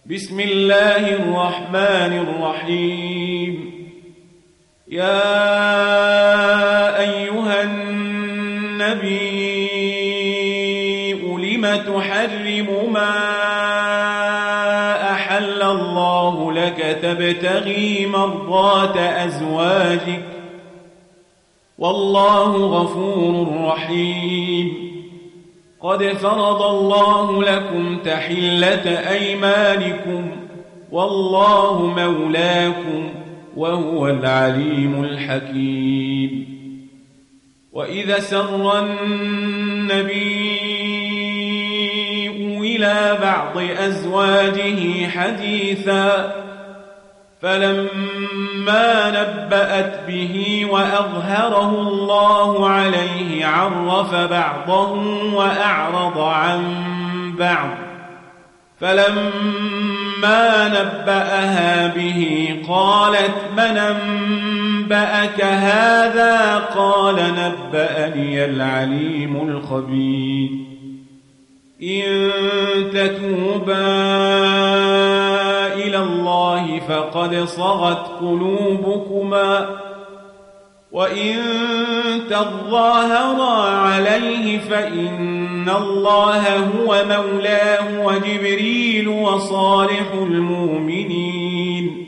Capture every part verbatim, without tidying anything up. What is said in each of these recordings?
بسم الله الرحمن الرحيم. يا أيها النبي لم تحرم ما أحل الله لك تبتغي مرضات أزواجك والله غفور رحيم. قد فرض الله لكم تحلة أيمانكم والله مولاكم وهو العليم الحكيم. وإذا سر النبي إلى بعض أزواجه حديثا فلما نبأت به وأظهره الله عليه عرف بعضه وأعرض عن بعض فلما نبأها به قالت من أنبأك هذا قال نبأني العليم الخبير. إن تتوبا إلى الله فقد صغت قلوبكما وإن تظاهرا عليه فإن الله هو مولاه وجبريل وصالح المؤمنين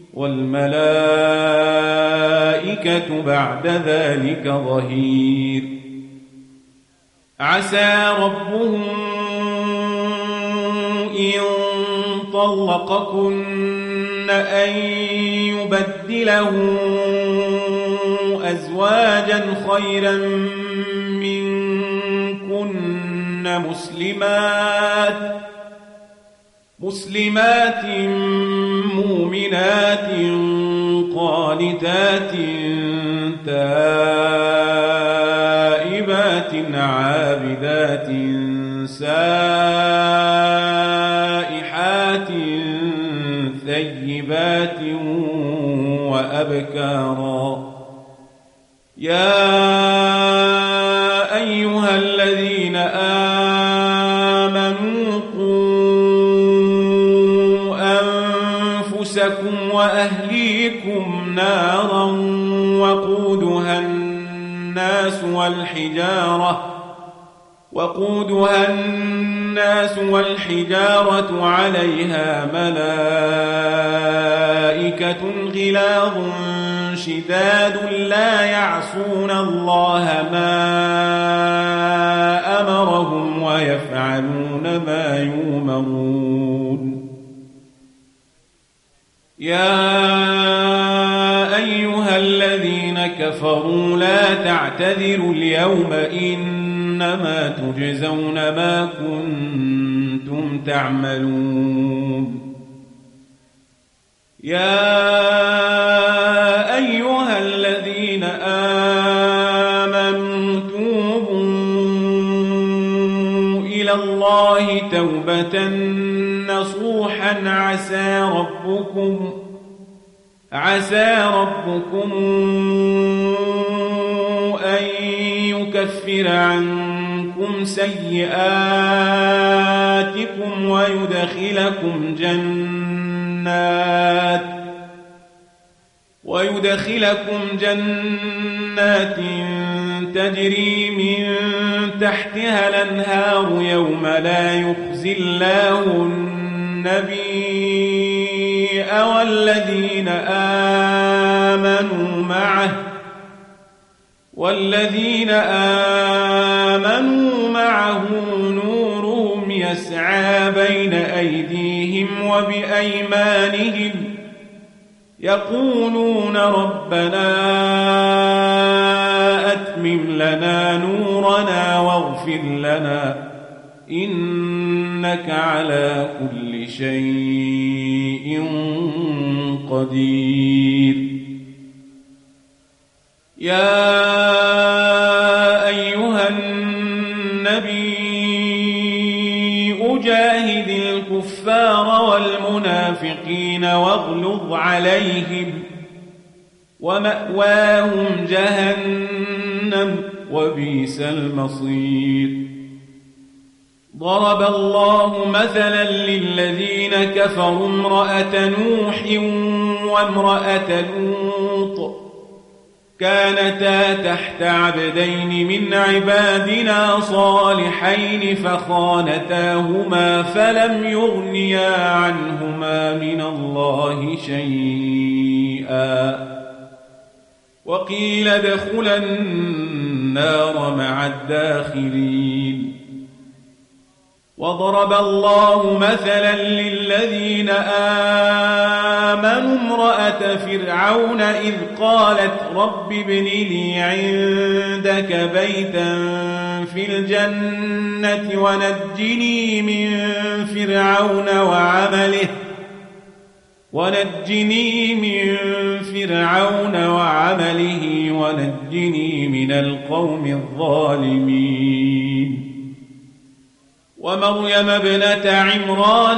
والملائكة بعد ذلك ظهير. عسى ربه إن طلقكن أن يبدله أزواجا خيرا منكن مسلمات مسلمات مؤمنات قانتات تائبات عابدات سائحات ثيبات وأبكارا. يا أيها الذين آمنوا قوا أنفسكم وأهليكم نارا وقودها الناس والحجارة وقودها الناس والحجارة عليها ملائكة غلاظ شداد لا يعصون الله ما أمرهم ويفعلون ما يؤمرون. يا أيها الذين كفروا لا تعتذروا اليوم إنما تجزون ما كنتم تعملون. يا أيها الذين آمنوا توبوا إلى الله توبة نصوحا عسى ربكم عسى ربكم أن يكفر عنكم سيئاتكم ويدخلكم جنات ويدخلكم جنات تجري من تحتها الأنهار يوم لا يخزي الله النبي والذين آمنوا معه والذين آمنوا معه نورهم يسعى بين أيديهم وبأيمانهم يقولون ربنا أتمم لنا نورنا واغفر لنا إنك على كل شيء قدير. يا أيها النبي أجاهد الكفار والمنافقين واغلظ عليهم ومأواهم جهنم وبئس المصير. ضرب الله مثلا للذين كفروا امرأة نوح وامرأة لوط كانتا تحت عبدين من عبادنا صالحين فخانتاهما فلم يغنيا عنهما من الله شيئا وقيل ادخلا النار مع الداخلين. وضرب الله مثلا للذين آمنوا امرأة فرعون إذ قالت رب ابن لي عندك بيتا في الجنة ونجني من فرعون وعمله ونجني من فرعون وعمله ونجني من القوم الظالمين. ومريم ابنة عمران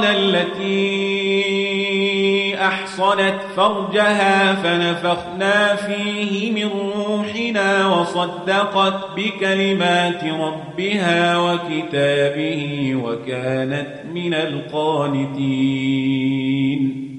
التي أحصنت فرجها فنفخنا فيه من روحنا وصدقت بكلمات ربها وكتابه وكانت من القانتين.